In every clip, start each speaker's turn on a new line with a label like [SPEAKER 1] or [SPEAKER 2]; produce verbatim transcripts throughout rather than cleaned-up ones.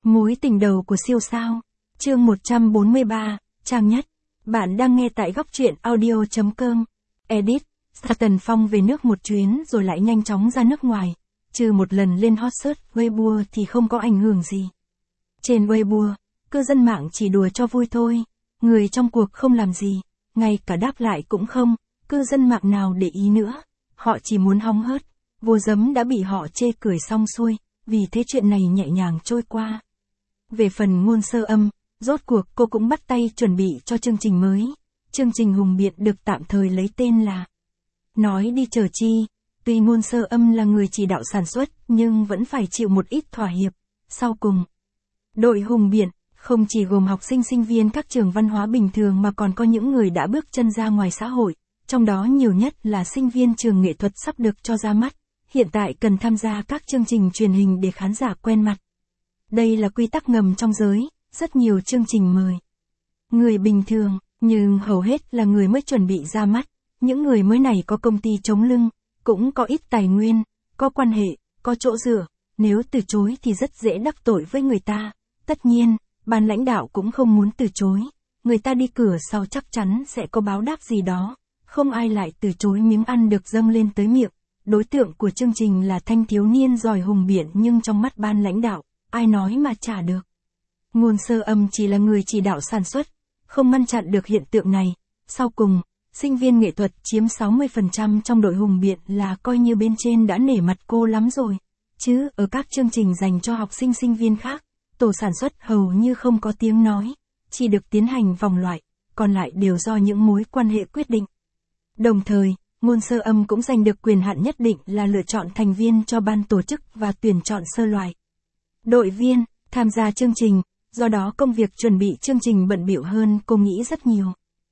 [SPEAKER 1] Mối tình đầu của siêu sao. Chương một trăm bốn mươi ba, trang nhất. Bạn đang nghe tại góc truyện audio chấm com. Edit. Tần Phong về nước một chuyến rồi lại nhanh chóng ra nước ngoài. Trừ một lần lên hot search Weibo thì không có ảnh hưởng gì. Trên Weibo, cư dân mạng chỉ đùa cho vui thôi. Người trong cuộc không làm gì, ngay cả đáp lại cũng không, cư dân mạng nào để ý nữa. Họ chỉ muốn hóng hớt. Vô Dấm đã bị họ chê cười xong xuôi, vì thế chuyện này nhẹ nhàng trôi qua. Về phần Ngôn Sơ Âm, rốt cuộc cô cũng bắt tay chuẩn bị cho chương trình mới. Chương trình Hùng Biện được tạm thời lấy tên là Nói Đi Chờ Chi. Tuy Ngôn Sơ Âm là người chỉ đạo sản xuất nhưng vẫn phải chịu một ít thỏa hiệp. Sau cùng, đội Hùng Biện không chỉ gồm học sinh sinh viên các trường văn hóa bình thường mà còn có những người đã bước chân ra ngoài xã hội. Trong đó nhiều nhất là sinh viên trường nghệ thuật sắp được cho ra mắt. Hiện tại cần tham gia các chương trình truyền hình để khán giả quen mặt. Đây là quy tắc ngầm trong giới, rất nhiều chương trình mời người bình thường, nhưng hầu hết là người mới chuẩn bị ra mắt. Những người mới này có công ty chống lưng, cũng có ít tài nguyên, có quan hệ, có chỗ dựa. Nếu từ chối thì rất dễ đắc tội với người ta. Tất nhiên, ban lãnh đạo cũng không muốn từ chối. Người ta đi cửa sau chắc chắn sẽ có báo đáp gì đó. Không ai lại từ chối miếng ăn được dâng lên tới miệng. Đối tượng của chương trình là thanh thiếu niên giỏi hùng biện nhưng trong mắt ban lãnh đạo, ai nói mà trả được. Ngôn Sơ Âm chỉ là người chỉ đạo sản xuất, không ngăn chặn được hiện tượng này. Sau cùng, sinh viên nghệ thuật chiếm sáu mươi phần trăm trong đội hùng biện là coi như bên trên đã nể mặt cô lắm rồi. Chứ ở các chương trình dành cho học sinh sinh viên khác, tổ sản xuất hầu như không có tiếng nói, chỉ được tiến hành vòng loại, còn lại đều do những mối quan hệ quyết định. Đồng thời, Ngôn Sơ Âm cũng giành được quyền hạn nhất định là lựa chọn thành viên cho ban tổ chức và tuyển chọn sơ loại đội viên tham gia chương trình, do đó công việc chuẩn bị chương trình bận bịu hơn cô nghĩ rất nhiều.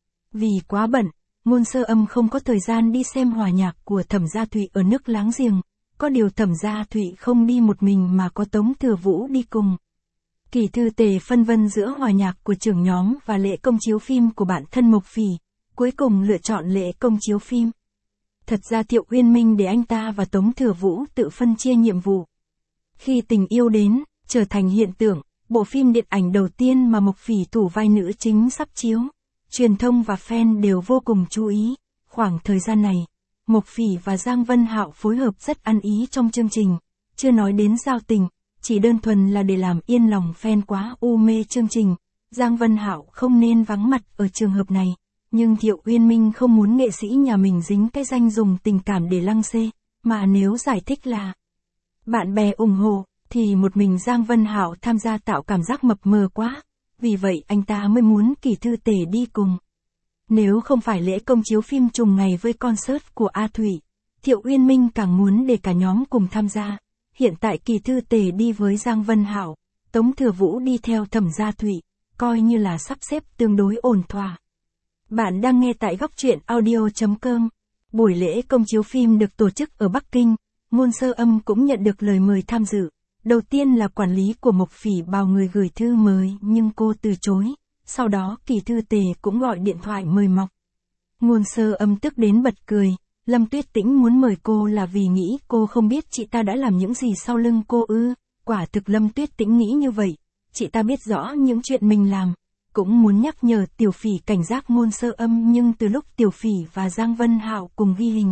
[SPEAKER 1] Vì quá bận, Ngôn Sơ Âm không có thời gian đi xem hòa nhạc của Thẩm Gia Thụy ở nước láng giềng, có điều Thẩm Gia Thụy không đi một mình mà có Tống Thừa Vũ đi cùng. Kỳ Thư Tề phân vân giữa hòa nhạc của trưởng nhóm và lễ công chiếu phim của bản thân Mộc Phỉ, cuối cùng lựa chọn lễ công chiếu phim. Thật ra Thiệu Uyên Minh để anh ta và Tống Thừa Vũ tự phân chia nhiệm vụ. Khi Tình Yêu Đến trở thành hiện tượng, bộ phim điện ảnh đầu tiên mà Mộc Phỉ thủ vai nữ chính sắp chiếu, truyền thông và fan đều vô cùng chú ý. Khoảng thời gian này, Mộc Phỉ và Giang Vân Hạo phối hợp rất ăn ý trong chương trình, chưa nói đến giao tình, chỉ đơn thuần là để làm yên lòng fan quá u mê chương trình. Giang Vân Hạo không nên vắng mặt ở trường hợp này. Nhưng Thiệu Uyên Minh không muốn nghệ sĩ nhà mình dính cái danh dùng tình cảm để lăng xê, mà nếu giải thích là bạn bè ủng hộ, thì một mình Giang Vân Hạo tham gia tạo cảm giác mập mờ quá, vì vậy anh ta mới muốn Kỳ Thư Tề đi cùng. Nếu không phải lễ công chiếu phim trùng ngày với concert của A Thủy, Thiệu Uyên Minh càng muốn để cả nhóm cùng tham gia. Hiện tại Kỳ Thư Tề đi với Giang Vân Hạo, Tống Thừa Vũ đi theo Thẩm Gia Thụy, coi như là sắp xếp tương đối ổn thỏa. Bạn đang nghe tại góc truyện audio chấm com. Buổi lễ công chiếu phim được tổ chức ở Bắc Kinh, Ngôn Sơ Âm cũng nhận được lời mời tham dự. Đầu tiên là quản lý của Mộc Phỉ bảo người gửi thư mời nhưng cô từ chối, sau đó Kỳ Thư Tề cũng gọi điện thoại mời mọc. Ngôn Sơ Âm tức đến bật cười, Lâm Tuyết Tĩnh muốn mời cô là vì nghĩ cô không biết chị ta đã làm những gì sau lưng cô ư. Quả thực Lâm Tuyết Tĩnh nghĩ như vậy, chị ta biết rõ những chuyện mình làm. Cũng muốn nhắc nhở Tiểu Phỉ cảnh giác Ngôn Sơ Âm nhưng từ lúc Tiểu Phỉ và Giang Vân Hạo cùng ghi hình.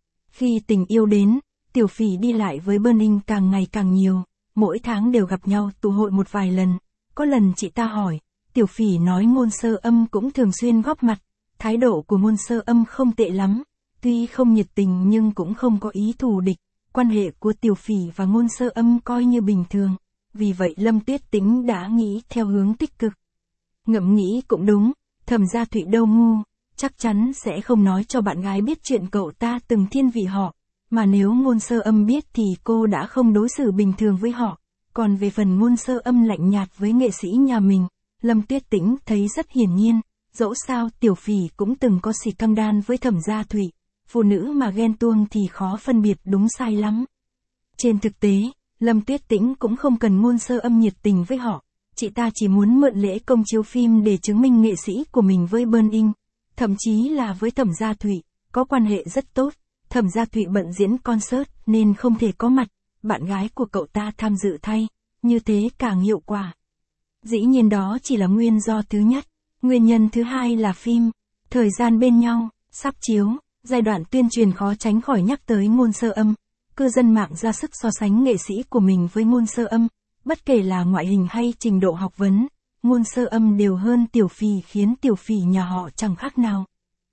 [SPEAKER 1] Khi Tình Yêu Đến, Tiểu Phỉ đi lại với Burning càng ngày càng nhiều, mỗi tháng đều gặp nhau tụ hội một vài lần. Có lần chị ta hỏi, Tiểu Phỉ nói Ngôn Sơ Âm cũng thường xuyên góp mặt, thái độ của Ngôn Sơ Âm không tệ lắm, tuy không nhiệt tình nhưng cũng không có ý thù địch, quan hệ của Tiểu Phỉ và Ngôn Sơ Âm coi như bình thường, vì vậy Lâm Tuyết Tĩnh đã nghĩ theo hướng tích cực. Ngẫm nghĩ cũng đúng, Thẩm Gia Thụy đâu ngu, chắc chắn sẽ không nói cho bạn gái biết chuyện cậu ta từng thiên vị họ, mà nếu Ngôn Sơ Âm biết thì cô đã không đối xử bình thường với họ. Còn về phần Ngôn Sơ Âm lạnh nhạt với nghệ sĩ nhà mình, Lâm Tuyết Tĩnh thấy rất hiển nhiên, dẫu sao Tiểu Phỉ cũng từng có xì căng đan với Thẩm Gia Thụy, phụ nữ mà ghen tuông thì khó phân biệt đúng sai lắm. Trên thực tế, Lâm Tuyết Tĩnh cũng không cần Ngôn Sơ Âm nhiệt tình với họ. Chị ta chỉ muốn mượn lễ công chiếu phim để chứng minh nghệ sĩ của mình với Burning, thậm chí là với Thẩm Gia Thụy, có quan hệ rất tốt. Thẩm Gia Thụy bận diễn concert nên không thể có mặt, bạn gái của cậu ta tham dự thay. như thế càng hiệu quả. Dĩ nhiên đó chỉ là nguyên do thứ nhất. Nguyên nhân thứ hai là phim, thời gian bên nhau, sắp chiếu, giai đoạn tuyên truyền khó tránh khỏi nhắc tới Ngôn Sơ Âm. Cư dân mạng ra sức so sánh nghệ sĩ của mình với Ngôn Sơ Âm, bất kể là ngoại hình hay trình độ học vấn, Ngôn Sơ Âm đều hơn Tiểu Phì, khiến Tiểu Phì nhà họ chẳng khác nào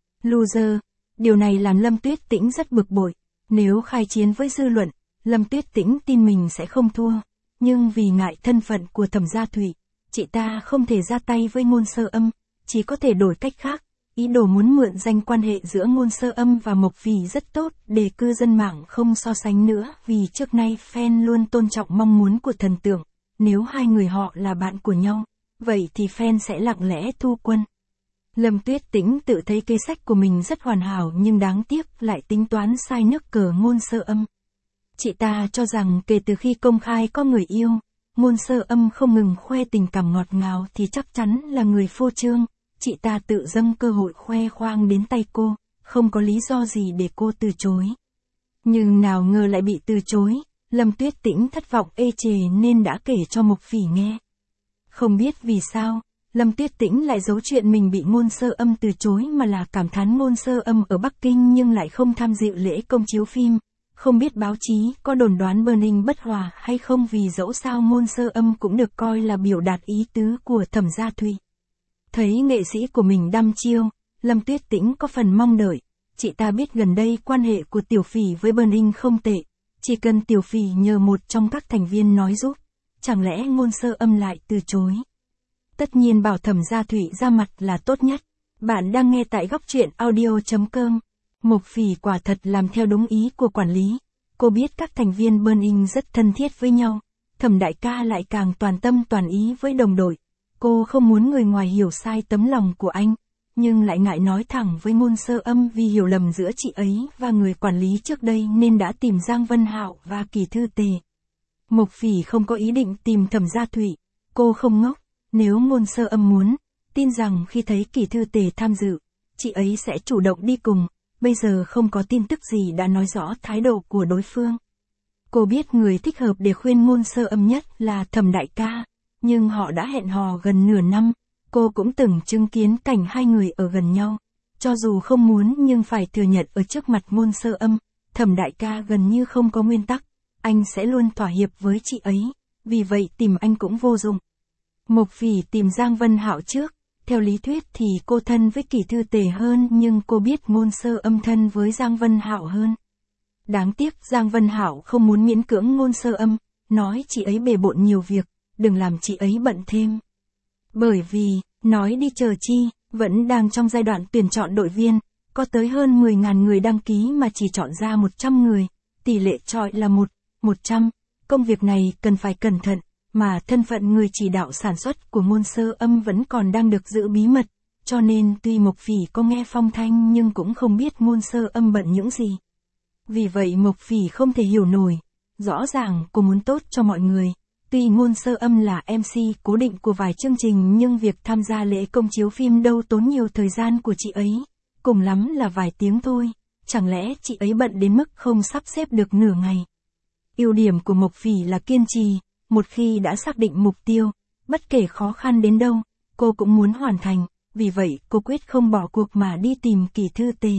[SPEAKER 1] loser. Điều này làm Lâm Tuyết Tĩnh rất bực bội. Nếu khai chiến với dư luận, Lâm Tuyết Tĩnh tin mình sẽ không thua. Nhưng vì ngại thân phận của Thẩm Gia Thụy, chị ta không thể ra tay với Ngôn Sơ Âm, chỉ có thể đổi cách khác. Ý đồ muốn mượn danh quan hệ giữa Ngôn Sơ Âm và Mộc Phì rất tốt để cư dân mạng không so sánh nữa, vì trước nay fan luôn tôn trọng mong muốn của thần tượng. Nếu hai người họ là bạn của nhau, vậy thì fan sẽ lặng lẽ thu quân. Lâm Tuyết Tĩnh tự thấy kế sách của mình rất hoàn hảo nhưng đáng tiếc lại tính toán sai nước cờ Ngôn Sơ Âm. Chị ta cho rằng kể từ khi công khai có người yêu, Ngôn Sơ Âm không ngừng khoe tình cảm ngọt ngào thì chắc chắn là người phô trương. Chị ta tự dâng cơ hội khoe khoang đến tay cô, không có lý do gì để cô từ chối. Nhưng nào ngờ lại bị từ chối, Lâm Tuyết Tĩnh thất vọng ê chề nên đã kể cho Mộc Phì nghe. Không biết vì sao, Lâm Tuyết Tĩnh lại giấu chuyện mình bị Ngôn Sơ Âm từ chối mà là cảm thán Ngôn Sơ Âm ở Bắc Kinh nhưng lại không tham dự lễ công chiếu phim. Không biết báo chí có đồn đoán Burning bất hòa hay không, vì dẫu sao Ngôn Sơ Âm cũng được coi là biểu đạt ý tứ của Thẩm Gia Thụy. Thấy nghệ sĩ của mình đăm chiêu, Lâm Tuyết Tĩnh có phần mong đợi. Chị ta biết gần đây quan hệ của Tiểu Phì với Burning không tệ, chỉ cần Tiểu Phì nhờ một trong các thành viên nói giúp, chẳng lẽ Ngôn Sơ Âm lại từ chối. Tất nhiên bảo Thẩm Gia Thụy ra mặt là tốt nhất. Bạn đang nghe tại góc truyện audio chấm com. Mộc Phì quả thật làm theo đúng ý của quản lý. Cô biết các thành viên Burning rất thân thiết với nhau. Thẩm đại ca lại càng toàn tâm toàn ý với đồng đội. Cô không muốn người ngoài hiểu sai tấm lòng của anh, nhưng lại ngại nói thẳng với Ngôn Sơ Âm vì hiểu lầm giữa chị ấy và người quản lý trước đây nên đã tìm Giang Vân Hạo và Kỳ Thư Tề. Mộc Phì không có ý định tìm Thẩm Gia Thụy. Cô không ngốc. Nếu Ngôn Sơ Âm muốn, tin rằng khi thấy Kỳ Thư Tề tham dự, chị ấy sẽ chủ động đi cùng. Bây giờ không có tin tức gì đã nói rõ thái độ của đối phương. Cô biết người thích hợp để khuyên Ngôn Sơ Âm nhất là Thẩm đại ca, nhưng họ đã hẹn hò gần nửa năm. Cô cũng từng chứng kiến cảnh hai người ở gần nhau. Cho dù không muốn nhưng phải thừa nhận ở trước mặt Ngôn Sơ Âm, Thẩm đại ca gần như không có nguyên tắc. Anh sẽ luôn thỏa hiệp với chị ấy, vì vậy tìm anh cũng vô dụng. Mộc Phì tìm Giang Vân Hạo trước. Theo lý thuyết thì cô thân với Kỳ Thư Tề hơn, nhưng cô biết Ngôn Sơ Âm thân với Giang Vân Hạo hơn. Đáng tiếc Giang Vân Hạo không muốn miễn cưỡng Ngôn Sơ Âm, nói chị ấy bề bộn nhiều việc, đừng làm chị ấy bận thêm. Bởi vì, nói đi chờ chi, vẫn đang trong giai đoạn tuyển chọn đội viên, có tới hơn mười nghìn người đăng ký mà chỉ chọn ra một trăm người, tỷ lệ chọi là một, một trăm. Công việc này cần phải cẩn thận, mà thân phận người chỉ đạo sản xuất của Ngôn Sơ Âm vẫn còn đang được giữ bí mật, cho nên tuy Mộc Phì có nghe phong thanh nhưng cũng không biết Ngôn Sơ Âm bận những gì. Vì vậy Mộc Phì không thể hiểu nổi. Rõ ràng cô muốn tốt cho mọi người. Tuy Ngôn Sơ Âm là em xê cố định của vài chương trình nhưng việc tham gia lễ công chiếu phim đâu tốn nhiều thời gian của chị ấy. Cùng lắm là vài tiếng thôi. Chẳng lẽ chị ấy bận đến mức không sắp xếp được nửa ngày. Ưu điểm của Mộc Phì là kiên trì. Một khi đã xác định mục tiêu, bất kể khó khăn đến đâu, cô cũng muốn hoàn thành. Vì vậy cô quyết không bỏ cuộc mà đi tìm Kỳ Thư Tề.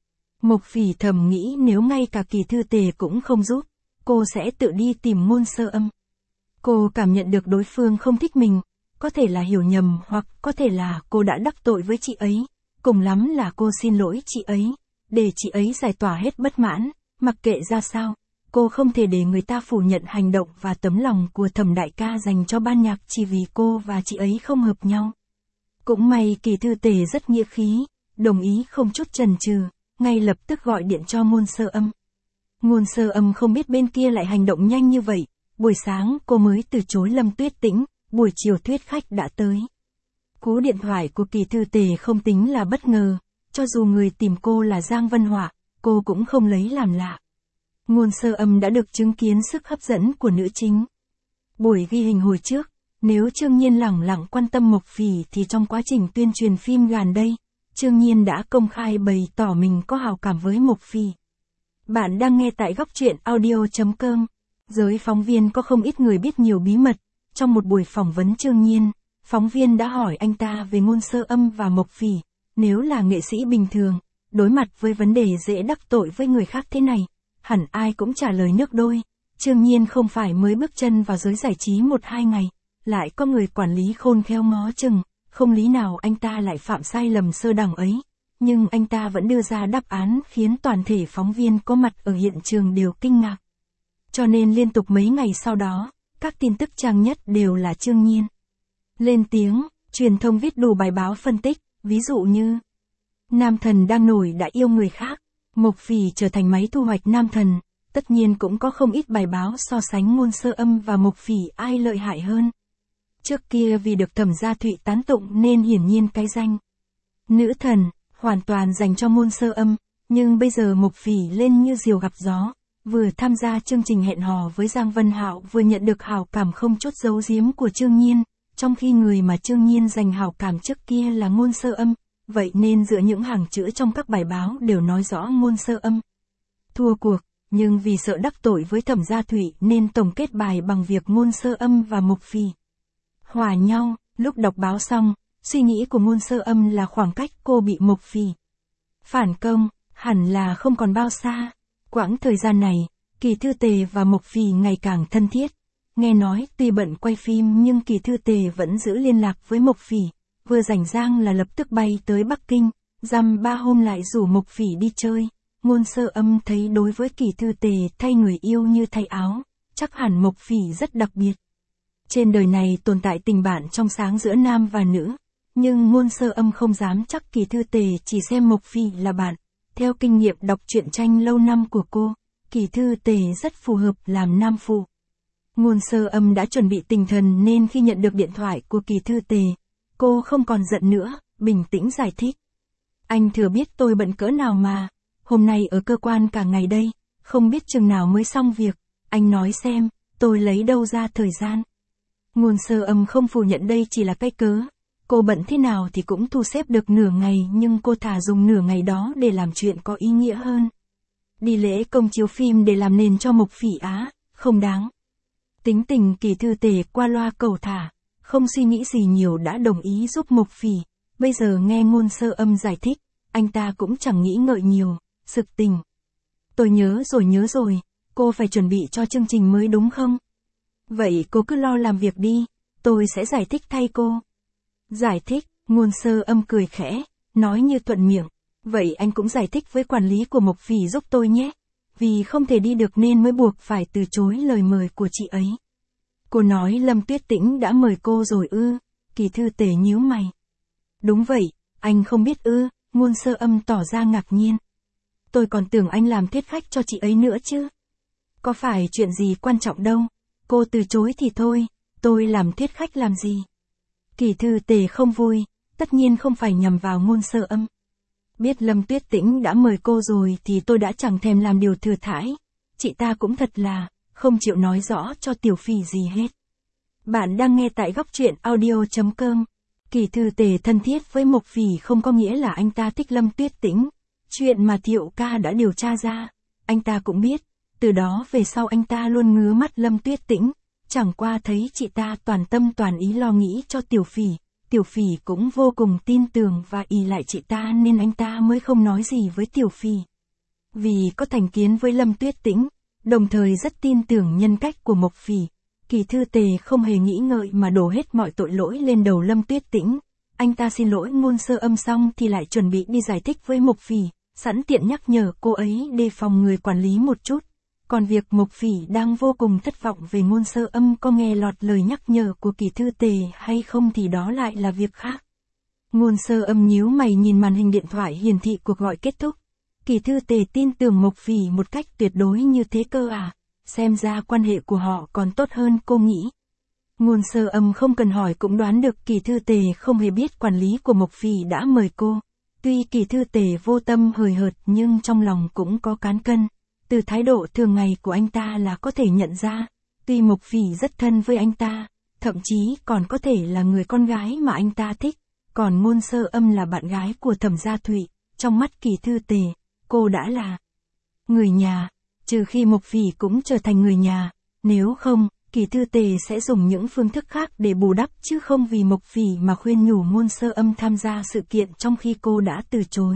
[SPEAKER 1] Mộc Phì thầm nghĩ nếu ngay cả Kỳ Thư Tề cũng không giúp, cô sẽ tự đi tìm Ngôn Sơ Âm. Cô cảm nhận được đối phương không thích mình, có thể là hiểu nhầm hoặc có thể là cô đã đắc tội với chị ấy. Cùng lắm là cô xin lỗi chị ấy, để chị ấy giải tỏa hết bất mãn, mặc kệ ra sao. Cô không thể để người ta phủ nhận hành động và tấm lòng của Thẩm đại ca dành cho ban nhạc chỉ vì cô và chị ấy không hợp nhau. Cũng may Kỳ Thư Tề rất nghĩa khí, đồng ý không chút chần chừ, ngay lập tức gọi điện cho Ngôn Sơ Âm. Ngôn Sơ Âm không biết bên kia lại hành động nhanh như vậy, buổi sáng cô mới từ chối Lâm Tuyết Tĩnh, buổi chiều thuyết khách đã tới. Cú điện thoại của Kỳ Thư Tề không tính là bất ngờ, cho dù người tìm cô là Giang Vân Họa, cô cũng không lấy làm lạ. Ngôn Sơ Âm đã được chứng kiến sức hấp dẫn của nữ chính. Buổi ghi hình hồi trước, nếu Trương Nhiên lẳng lặng quan tâm Mộc Phì thì trong quá trình tuyên truyền phim gần đây, Trương Nhiên đã công khai bày tỏ mình có hào cảm với Mộc Phì. Bạn đang nghe tại góc truyện audio chấm com. Giới phóng viên có không ít người biết nhiều bí mật. Trong một buổi phỏng vấn Trương Nhiên, phóng viên đã hỏi anh ta về Ngôn Sơ Âm và Mộc Phỉ. Nếu là nghệ sĩ bình thường, đối mặt với vấn đề dễ đắc tội với người khác thế này, hẳn ai cũng trả lời nước đôi. Trương Nhiên không phải mới bước chân vào giới giải trí một hai ngày, lại có người quản lý khôn khéo ngó chừng, không lý nào anh ta lại phạm sai lầm sơ đẳng ấy. Nhưng anh ta vẫn đưa ra đáp án khiến toàn thể phóng viên có mặt ở hiện trường đều kinh ngạc. Cho nên liên tục mấy ngày sau đó, các tin tức trang nhất đều là Trương Nhiên lên tiếng, truyền thông viết đủ bài báo phân tích, ví dụ như nam thần đang nổi đã yêu người khác, Mộc Phỉ trở thành máy thu hoạch nam thần. Tất nhiên cũng có không ít bài báo so sánh Ngôn Sơ Âm và Mộc Phỉ ai lợi hại hơn. Trước kia vì được Thẩm Gia Thụy tán tụng nên hiển nhiên cái danh nữ thần hoàn toàn dành cho Ngôn Sơ Âm, nhưng bây giờ Mộc Phỉ lên như diều gặp gió, vừa tham gia chương trình hẹn hò với Giang Vân Hạo vừa nhận được hảo cảm không chút giấu giếm của Trương Nhiên, trong khi người mà Trương Nhiên dành hảo cảm trước kia là Ngôn Sơ Âm, vậy nên giữa những hàng chữ trong các bài báo đều nói rõ Ngôn Sơ Âm thua cuộc. Nhưng vì sợ đắc tội với Thẩm Gia Thụy nên tổng kết bài bằng việc Ngôn Sơ Âm và Mộc Phỉ hòa nhau. Lúc đọc báo xong, suy nghĩ của Ngôn Sơ Âm là khoảng cách cô bị Mộc Phỉ phản công, hẳn là không còn bao xa. Quãng thời gian này, Kỳ Thư Tề và Mộc Phỉ ngày càng thân thiết. Nghe nói tuy bận quay phim nhưng Kỳ Thư Tề vẫn giữ liên lạc với Mộc Phỉ, vừa rảnh rang là lập tức bay tới Bắc Kinh, dăm ba hôm lại rủ Mộc Phỉ đi chơi. Ngôn Sơ Âm thấy đối với Kỳ Thư Tề thay người yêu như thay áo, chắc hẳn Mộc Phỉ rất đặc biệt. Trên đời này tồn tại tình bạn trong sáng giữa nam và nữ, nhưng Ngôn Sơ Âm không dám chắc Kỳ Thư Tề chỉ xem Mộc Phỉ là bạn. Theo kinh nghiệm đọc truyện tranh lâu năm của cô, Kỳ Thư Tề rất phù hợp làm nam phụ. Ngôn Sơ Âm đã chuẩn bị tinh thần nên khi nhận được điện thoại của Kỳ Thư Tề, cô không còn giận nữa, bình tĩnh giải thích. Anh thừa biết tôi bận cỡ nào mà. Hôm nay ở cơ quan cả ngày đây, không biết chừng nào mới xong việc, anh nói xem, tôi lấy đâu ra thời gian. Ngôn Sơ Âm không phủ nhận đây chỉ là cái cớ, cô bận thế nào thì cũng thu xếp được nửa ngày nhưng cô thà dùng nửa ngày đó để làm chuyện có ý nghĩa hơn. Đi lễ công chiếu phim để làm nền cho Mộc Phỉ á, không đáng. Tính tình Kỳ Thư Tề qua loa cầu thả, không suy nghĩ gì nhiều đã đồng ý giúp Mộc Phỉ, bây giờ nghe Ngôn Sơ Âm giải thích, anh ta cũng chẳng nghĩ ngợi nhiều. Sực tình. Tôi nhớ rồi nhớ rồi, cô phải chuẩn bị cho chương trình mới đúng không? Vậy cô cứ lo làm việc đi, tôi sẽ giải thích thay cô. Giải thích, Ngôn Sơ Âm cười khẽ, nói như thuận miệng. Vậy anh cũng giải thích với quản lý của Mộc Phỉ giúp tôi nhé. Vì không thể đi được nên mới buộc phải từ chối lời mời của chị ấy. Cô nói Lâm Tuyết Tĩnh đã mời cô rồi ư? Kỳ Thư Tề nhíu mày. Đúng vậy, anh không biết ư? Ngôn Sơ Âm tỏ ra ngạc nhiên. Tôi còn tưởng anh làm thiết khách cho chị ấy nữa chứ. Có phải chuyện gì quan trọng đâu. Cô từ chối thì thôi, tôi làm thiết khách làm gì. Kỳ Thư Tề không vui, tất nhiên không phải nhằm vào Ngôn Sơ Âm. Biết Lâm Tuyết Tĩnh đã mời cô rồi thì tôi đã chẳng thèm làm điều thừa thãi. Chị ta cũng thật là, không chịu nói rõ cho Tiểu Phỉ gì hết. Bạn đang nghe tại góc truyện audio chấm com. Kỳ Thư Tề thân thiết với Mộc Phỉ không có nghĩa là anh ta thích Lâm Tuyết Tĩnh. Chuyện mà Thiệu ca đã điều tra ra, anh ta cũng biết, từ đó về sau anh ta luôn ngứa mắt Lâm Tuyết Tĩnh, chẳng qua thấy chị ta toàn tâm toàn ý lo nghĩ cho Tiểu Phỉ, Tiểu Phỉ cũng vô cùng tin tưởng và ỷ lại chị ta nên anh ta mới không nói gì với Tiểu Phỉ. Vì có thành kiến với Lâm Tuyết Tĩnh, đồng thời rất tin tưởng nhân cách của Mộc Phỉ, Kỳ Thư Tề không hề nghĩ ngợi mà đổ hết mọi tội lỗi lên đầu Lâm Tuyết Tĩnh. Anh ta xin lỗi Ngôn Sơ Âm xong thì lại chuẩn bị đi giải thích với Mộc Phỉ, sẵn tiện nhắc nhở cô ấy đề phòng người quản lý một chút. Còn việc Mộc Phỉ đang vô cùng thất vọng về Ngôn Sơ Âm có nghe lọt lời nhắc nhở của Kỳ Thư Tề hay không thì đó lại là việc khác. Ngôn Sơ Âm nhíu mày nhìn màn hình điện thoại hiển thị cuộc gọi kết thúc. Kỳ Thư Tề tin tưởng Mộc Phỉ một cách tuyệt đối như thế cơ à, xem ra quan hệ của họ còn tốt hơn cô nghĩ. Ngôn Sơ Âm không cần hỏi cũng đoán được Kỳ Thư Tề không hề biết quản lý của Mộc Phỉ đã mời cô. Tuy Kỳ Thư Tề vô tâm hời hợt nhưng trong lòng cũng có cán cân. Từ thái độ thường ngày của anh ta là có thể nhận ra, tuy Mộc Phỉ rất thân với anh ta, thậm chí còn có thể là người con gái mà anh ta thích, còn Ngôn Sơ Âm là bạn gái của Thẩm Gia Thụy, trong mắt Kỳ Thư Tề, cô đã là người nhà, trừ khi Mộc Phỉ cũng trở thành người nhà, Nếu không, Kỳ Thư Tề sẽ dùng những phương thức khác để bù đắp chứ không vì Mộc Phỉ mà khuyên nhủ Ngôn Sơ Âm tham gia sự kiện trong khi cô đã từ chối.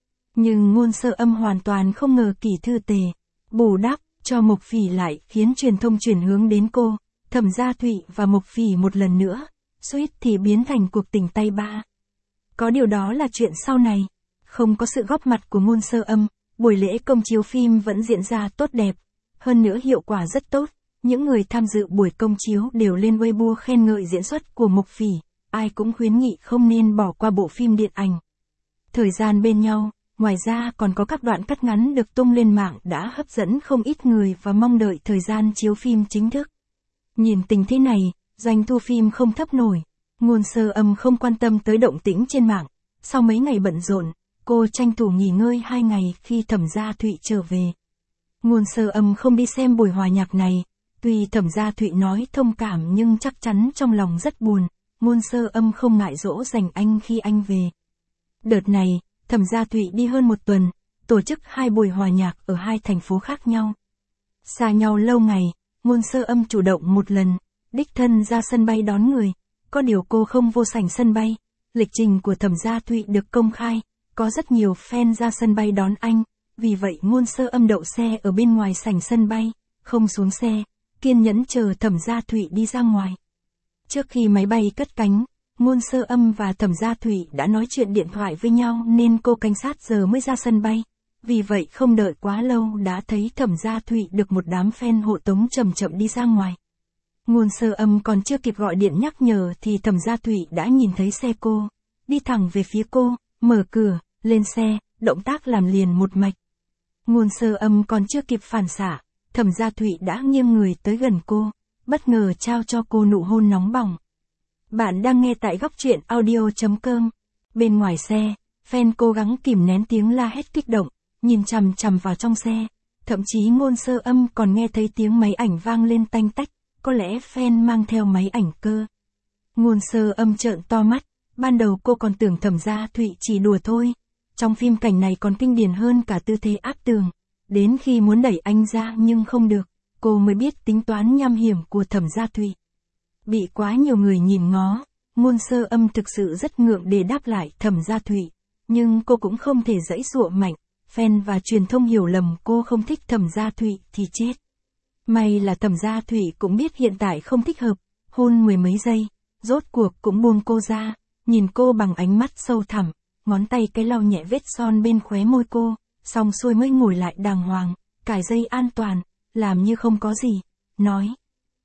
[SPEAKER 1] Nhưng Ngôn Sơ Âm hoàn toàn không ngờ Kỳ Thư Tề bù đắp cho Mộc Phỉ lại khiến truyền thông chuyển hướng đến cô, Thẩm Gia Thụy và Mộc Phỉ một lần nữa, suýt thì biến thành cuộc tình tay ba. Có điều đó là chuyện sau này, không có sự góp mặt của Ngôn Sơ Âm, buổi lễ công chiếu phim vẫn diễn ra tốt đẹp, hơn nữa hiệu quả rất tốt. Những người tham dự buổi công chiếu đều lên Weibo khen ngợi diễn xuất của Mộc Phỉ, ai cũng khuyến nghị không nên bỏ qua bộ phim điện ảnh. Thời gian bên nhau, ngoài ra còn có các đoạn cắt ngắn được tung lên mạng đã hấp dẫn không ít người và mong đợi thời gian chiếu phim chính thức. Nhìn tình thế này, doanh thu phim không thấp nổi, Ngôn Sơ Âm không quan tâm tới động tĩnh trên mạng. Sau mấy ngày bận rộn, cô tranh thủ nghỉ ngơi hai ngày khi Thẩm Gia Thụy trở về. Ngôn Sơ Âm không đi xem buổi hòa nhạc này. Tuy Thẩm Gia Thụy nói thông cảm nhưng chắc chắn trong lòng rất buồn, Ngôn Sơ Âm không ngại dỗ dành anh khi anh về. Đợt này, Thẩm Gia Thụy đi hơn một tuần, tổ chức hai buổi hòa nhạc ở hai thành phố khác nhau. Xa nhau lâu ngày, Ngôn Sơ Âm chủ động một lần, đích thân ra sân bay đón người, có điều cô không vô sảnh sân bay. Lịch trình của Thẩm Gia Thụy được công khai, có rất nhiều fan ra sân bay đón anh, vì vậy Ngôn Sơ Âm đậu xe ở bên ngoài sảnh sân bay, không xuống xe, kiên nhẫn chờ Thẩm Gia Thụy đi ra ngoài. Trước khi máy bay cất cánh, Ngôn Sơ Âm và Thẩm Gia Thụy đã nói chuyện điện thoại với nhau nên cô canh sát giờ mới ra sân bay. Vì vậy không đợi quá lâu đã thấy Thẩm Gia Thụy được một đám fan hộ tống chậm chậm đi ra ngoài. Ngôn Sơ Âm còn chưa kịp gọi điện nhắc nhở thì Thẩm Gia Thụy đã nhìn thấy xe cô, đi thẳng về phía cô, mở cửa, lên xe, động tác làm liền một mạch. Ngôn Sơ Âm còn chưa kịp phản xạ, Thẩm Gia Thụy đã nghiêng người tới gần cô, bất ngờ trao cho cô nụ hôn nóng bỏng. Bạn đang nghe tại góc truyện audio chấm com. Bên ngoài xe, fan cố gắng kìm nén tiếng la hét kích động, nhìn chằm chằm vào trong xe. Thậm chí Ngôn Sơ Âm còn nghe thấy tiếng máy ảnh vang lên tanh tách, có lẽ fan mang theo máy ảnh cơ. Ngôn Sơ Âm trợn to mắt, ban đầu cô còn tưởng Thẩm Gia Thụy chỉ đùa thôi. Trong phim cảnh này còn kinh điển hơn cả tư thế áp tường. Đến khi muốn đẩy anh ra nhưng không được, cô mới biết tính toán nham hiểm của Thẩm Gia Thụy. Bị quá nhiều người nhìn ngó, Ngôn Sơ Âm thực sự rất ngượng để đáp lại Thẩm Gia Thụy, nhưng cô cũng không thể giãy giụa mạnh, fan và truyền thông hiểu lầm cô không thích Thẩm Gia Thụy thì chết. May là Thẩm Gia Thụy cũng biết hiện tại không thích hợp, hôn mười mấy giây, rốt cuộc cũng buông cô ra, nhìn cô bằng ánh mắt sâu thẳm, ngón tay cái lau nhẹ vết son bên khóe môi cô, xong xuôi mới ngồi lại đàng hoàng, cài dây an toàn, làm như không có gì, nói.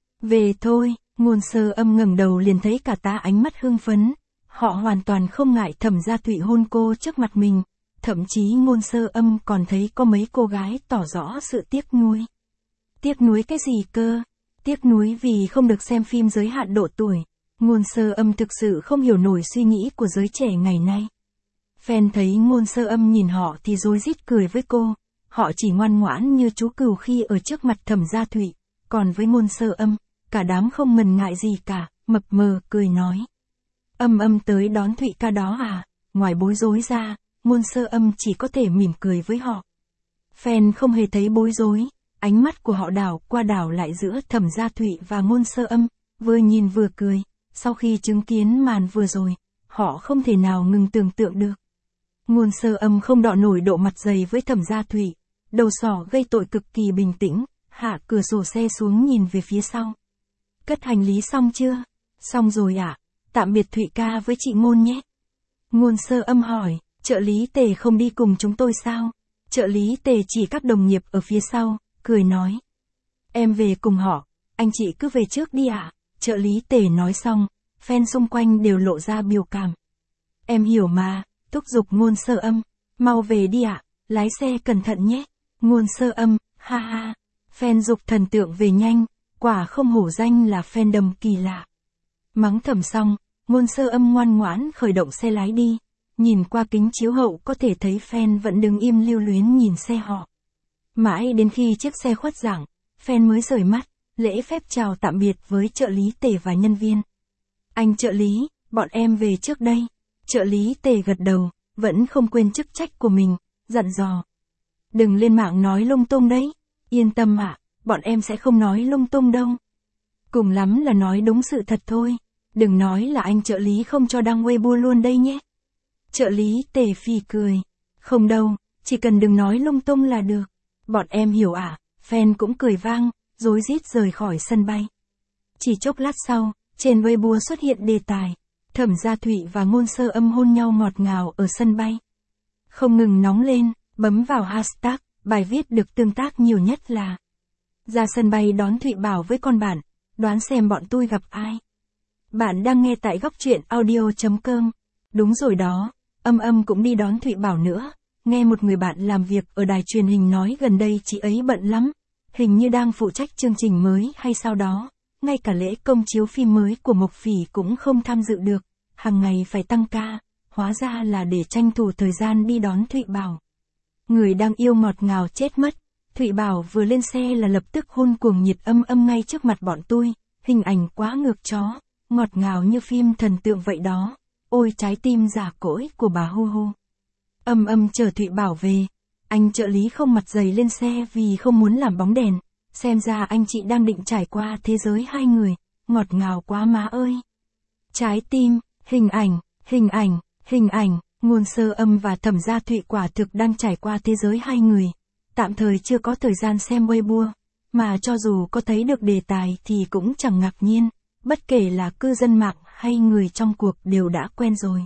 [SPEAKER 1] Về thôi. Ngôn Sơ Âm ngẩng đầu liền thấy cả tá ánh mắt hưng phấn, họ hoàn toàn không ngại Thẩm Gia Thụy hôn cô trước mặt mình, thậm chí Ngôn Sơ Âm còn thấy có mấy cô gái tỏ rõ sự tiếc nuối. Tiếc nuối cái gì cơ? Tiếc nuối vì không được xem phim giới hạn độ tuổi. Ngôn Sơ Âm thực sự không hiểu nổi suy nghĩ của giới trẻ ngày nay. Fan thấy Ngôn Sơ Âm nhìn họ thì rối rít cười với cô, họ chỉ ngoan ngoãn như chú cừu khi ở trước mặt Thẩm Gia Thụy, còn với Ngôn Sơ Âm, cả đám không ngần ngại gì cả, mập mờ cười nói. Âm Âm tới đón Thụy ca đó à? Ngoài bối rối ra, Ngôn Sơ Âm chỉ có thể mỉm cười với họ. Fan không hề thấy bối rối, ánh mắt của họ đảo qua đảo lại giữa Thẩm Gia Thụy và Ngôn Sơ Âm, vừa nhìn vừa cười. Sau khi chứng kiến màn vừa rồi, họ không thể nào ngừng tưởng tượng được. Ngôn Sơ Âm không đọ nổi độ mặt dày với Thẩm Gia Thụy, đầu sỏ gây tội cực kỳ bình tĩnh, hạ cửa sổ xe xuống nhìn về phía sau. Cất hành lý xong chưa? Xong rồi ạ, à? Tạm biệt Thụy ca với chị Ngôn nhé. Ngôn Sơ Âm hỏi, trợ lý Tề không đi cùng chúng tôi sao? Trợ lý Tề chỉ các đồng nghiệp ở phía sau, cười nói. Em về cùng họ, anh chị cứ về trước đi ạ. À? Trợ lý Tề nói xong, fan xung quanh đều lộ ra biểu cảm. Em hiểu mà, thúc giục Ngôn Sơ Âm, mau về đi ạ, à? Lái xe cẩn thận nhé. Ngôn Sơ Âm, ha ha, fan giục thần tượng về nhanh, quả không hổ danh là fandom kỳ lạ. Mắng thầm xong, Ngôn Sơ Âm ngoan ngoãn khởi động xe lái đi, nhìn qua kính chiếu hậu có thể thấy fan vẫn đứng im lưu luyến nhìn xe họ. Mãi đến khi chiếc xe khuất dạng, fan mới rời mắt, lễ phép chào tạm biệt với trợ lý Tề và nhân viên. Anh trợ lý, bọn em về trước đây. Trợ lý Tề gật đầu, vẫn không quên chức trách của mình, dặn dò. Đừng lên mạng nói lung tung đấy, yên tâm ạ, bọn em sẽ không nói lung tung đâu. Cùng lắm là nói đúng sự thật thôi. Đừng nói là anh trợ lý không cho đăng Weibo luôn đây nhé. Trợ lý Tề phì cười. Không đâu, chỉ cần đừng nói lung tung là được. Bọn em hiểu à, fan cũng cười vang, rối rít rời khỏi sân bay. Chỉ chốc lát sau, trên Weibo xuất hiện đề tài. Thẩm Gia Thụy và Ngôn Sơ Âm hôn nhau ngọt ngào ở sân bay. Không ngừng nóng lên, bấm vào hashtag, bài viết được tương tác nhiều nhất là ra sân bay đón Thụy Bảo với con bạn, đoán xem bọn tôi gặp ai. Bạn đang nghe tại góc truyện audio chấm com. Đúng rồi đó, Âm Âm cũng đi đón Thụy Bảo nữa. Nghe một người bạn làm việc ở đài truyền hình nói gần đây chị ấy bận lắm. Hình như đang phụ trách chương trình mới hay sao đó. Ngay cả lễ công chiếu phim mới của Mộc Phỉ cũng không tham dự được. Hàng ngày phải tăng ca. Hóa ra là để tranh thủ thời gian đi đón Thụy Bảo. Người đang yêu ngọt ngào chết mất. Thụy Bảo vừa lên xe là lập tức hôn cuồng nhiệt Âm Âm ngay trước mặt bọn tôi. Hình ảnh quá ngược chó. Ngọt ngào như phim thần tượng vậy đó. Ôi trái tim giả cỗi của bà Hu Hu. Âm Âm chờ Thụy Bảo về. Anh trợ lý không mặt dày lên xe vì không muốn làm bóng đèn. Xem ra anh chị đang định trải qua thế giới hai người. Ngọt ngào quá má ơi. Trái tim, hình ảnh, hình ảnh, hình ảnh. Ngôn Sơ Âm và Thẩm Gia Thụy quả thực đang trải qua thế giới hai người. Tạm thời chưa có thời gian xem Weibo. Mà cho dù có thấy được đề tài thì cũng chẳng ngạc nhiên. Bất kể là cư dân mạng hay người trong cuộc đều đã quen rồi.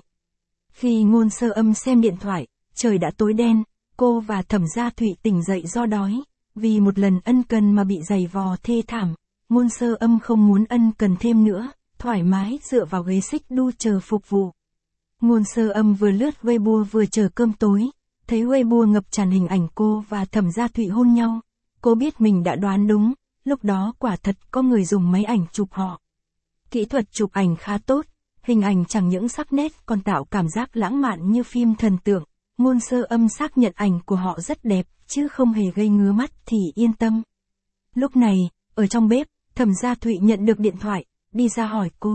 [SPEAKER 1] Khi Ngôn Sơ Âm xem điện thoại, trời đã tối đen, cô và Thẩm Gia Thụy tỉnh dậy do đói. Vì một lần ân cần mà bị giày vò thê thảm, Ngôn Sơ Âm không muốn ân cần thêm nữa, thoải mái dựa vào ghế xích đu chờ phục vụ. Ngôn Sơ Âm vừa lướt Weibo vừa chờ cơm tối, thấy Weibo ngập tràn hình ảnh cô và Thẩm Gia Thụy hôn nhau. Cô biết mình đã đoán đúng, lúc đó quả thật có người dùng máy ảnh chụp họ. Kỹ thuật chụp ảnh khá tốt, hình ảnh chẳng những sắc nét còn tạo cảm giác lãng mạn như phim thần tượng. Ngôn Sơ Âm xác nhận ảnh của họ rất đẹp, chứ không hề gây ngứa mắt thì yên tâm. Lúc này, ở trong bếp, Thẩm Gia Thụy nhận được điện thoại, đi ra hỏi cô.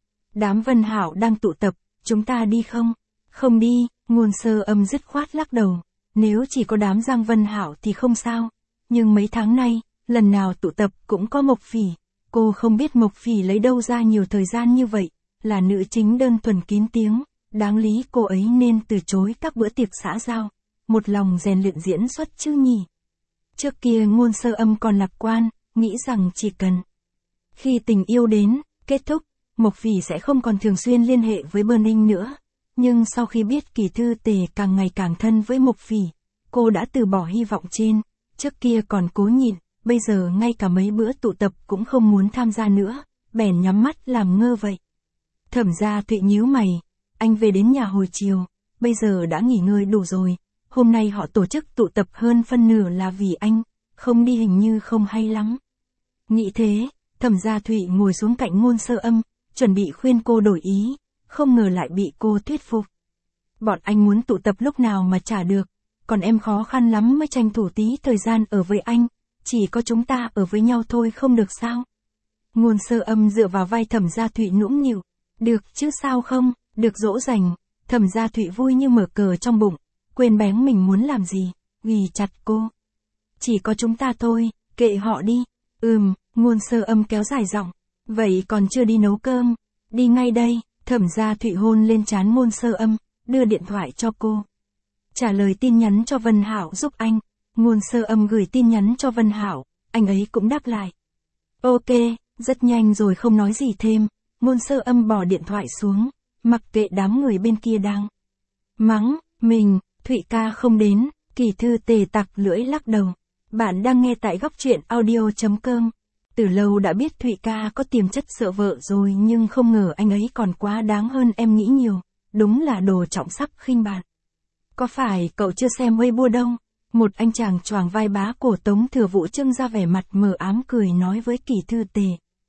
[SPEAKER 1] Đám Vân Hảo đang tụ tập, chúng ta đi không? Không đi, Ngôn Sơ Âm dứt khoát lắc đầu. Nếu chỉ có đám Giang Vân Hảo thì không sao. Nhưng mấy tháng nay, lần nào tụ tập cũng có Mộc Phỉ. Cô không biết Mộc Phỉ lấy đâu ra nhiều thời gian như vậy, là nữ chính đơn thuần kín tiếng. Đáng lý cô ấy nên từ chối các bữa tiệc xã giao. Một lòng rèn luyện diễn xuất chứ nhỉ. Trước kia Ngôn Sơ Âm còn lạc quan, nghĩ rằng chỉ cần khi tình yêu đến, kết thúc, Mộc Phỉ sẽ không còn thường xuyên liên hệ với Burning nữa. Nhưng sau khi biết Kỳ Thư Tề càng ngày càng thân với Mộc Phỉ, cô đã từ bỏ hy vọng trên. Trước kia còn cố nhịn, bây giờ ngay cả mấy bữa tụ tập cũng không muốn tham gia nữa, bèn nhắm mắt làm ngơ vậy. Thẩm Gia Thụy nhíu mày, anh về đến nhà hồi chiều, bây giờ đã nghỉ ngơi đủ rồi, hôm nay họ tổ chức tụ tập hơn phân nửa là vì anh, không đi hình như không hay lắm. Nghĩ thế, Thẩm Gia Thụy ngồi xuống cạnh Ngôn Sơ Âm, chuẩn bị khuyên cô đổi ý, không ngờ lại bị cô thuyết phục. Bọn anh muốn tụ tập lúc nào mà chả được, còn em khó khăn lắm mới tranh thủ tí thời gian ở với anh, chỉ có chúng ta ở với nhau thôi không được sao? Ngôn Sơ Âm dựa vào vai Thẩm Gia Thụy nũng nịu, được chứ sao không, được dỗ dành. Thẩm Gia Thụy vui như mở cờ trong bụng, quên bén mình muốn làm gì, ghì chặt cô. Chỉ có chúng ta thôi, kệ họ đi. Ừm, Ngôn Sơ Âm kéo dài giọng, vậy còn chưa đi nấu cơm, đi ngay đây. Thẩm Gia Thụy hôn lên trán Ngôn Sơ Âm, đưa điện thoại cho cô. Trả lời tin nhắn cho Vân Hảo giúp anh. Ngôn Sơ Âm gửi tin nhắn cho Vân Hảo, anh ấy cũng đáp lại. Ok, rất nhanh rồi không nói gì thêm. Ngôn Sơ Âm bỏ điện thoại xuống, mặc kệ đám người bên kia đang mắng mình. Thụy ca không đến. Kỳ Thư Tề tặc lưỡi lắc đầu. Bạn đang nghe tại góc truyện audio chấm com. Từ lâu đã biết Thụy ca có tiềm chất sợ vợ rồi, nhưng không ngờ anh ấy còn quá đáng hơn em nghĩ nhiều. Đúng là đồ trọng sắc khinh bạn. Có phải cậu chưa xem Weibo đâu? Một anh chàng choàng vai bá cổ Tống Thừa Vũ trưng ra vẻ mặt mờ ám cười nói với Kỳ Thư Tề.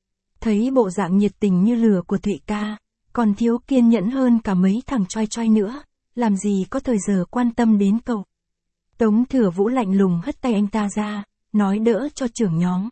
[SPEAKER 1] Thấy bộ dạng nhiệt tình như lửa của Thụy ca, còn thiếu kiên nhẫn hơn cả mấy thằng choai choai nữa, làm gì có thời giờ quan tâm đến cậu. Tống Thừa Vũ lạnh lùng hất tay anh ta ra, nói đỡ cho trưởng nhóm.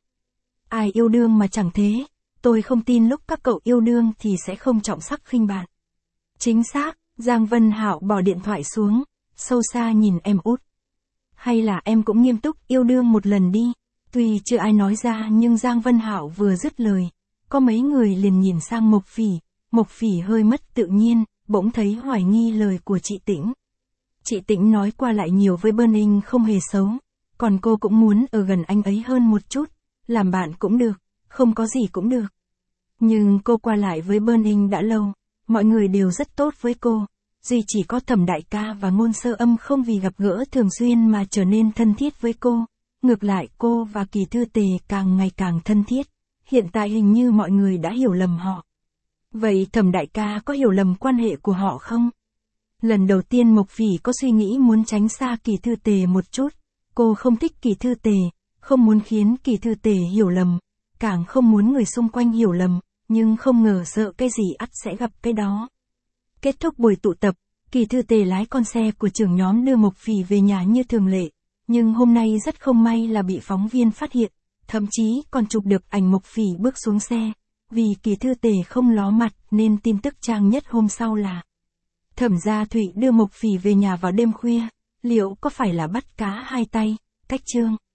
[SPEAKER 1] Ai yêu đương mà chẳng thế, tôi không tin lúc các cậu yêu đương thì sẽ không trọng sắc khinh bạn. Chính xác, Giang Vân Hạo bỏ điện thoại xuống, sâu xa nhìn em út. Hay là em cũng nghiêm túc yêu đương một lần đi. Tuy chưa ai nói ra nhưng Giang Vân Hạo vừa dứt lời, có mấy người liền nhìn sang Mộc Phỉ, Mộc Phỉ hơi mất tự nhiên, bỗng thấy hoài nghi lời của chị Tĩnh. Chị Tĩnh nói qua lại nhiều với Burning không hề xấu, còn cô cũng muốn ở gần anh ấy hơn một chút, làm bạn cũng được, không có gì cũng được. Nhưng cô qua lại với Burning đã lâu, mọi người đều rất tốt với cô, duy chỉ có Thẩm đại ca và Ngôn Sơ Âm không vì gặp gỡ thường xuyên mà trở nên thân thiết với cô, ngược lại cô và Kỳ Thư Tề càng ngày càng thân thiết, hiện tại hình như mọi người đã hiểu lầm họ. Vậy Thẩm đại ca có hiểu lầm quan hệ của họ không? Lần đầu tiên Mộc Phỉ có suy nghĩ muốn tránh xa Kỳ Thư Tề một chút, cô không thích Kỳ Thư Tề, không muốn khiến Kỳ Thư Tề hiểu lầm, càng không muốn người xung quanh hiểu lầm, nhưng không ngờ sợ cái gì ắt sẽ gặp cái đó. Kết thúc buổi tụ tập, Kỳ Thư Tề lái con xe của trưởng nhóm đưa Mộc Phỉ về nhà như thường lệ, nhưng hôm nay rất không may là bị phóng viên phát hiện, thậm chí còn chụp được ảnh Mộc Phỉ bước xuống xe, vì Kỳ Thư Tề không ló mặt nên tin tức trang nhất hôm sau là Thẩm Gia Thụy đưa Mộc Phỉ về nhà vào đêm khuya, liệu có phải là bắt cá hai tay, cách chương.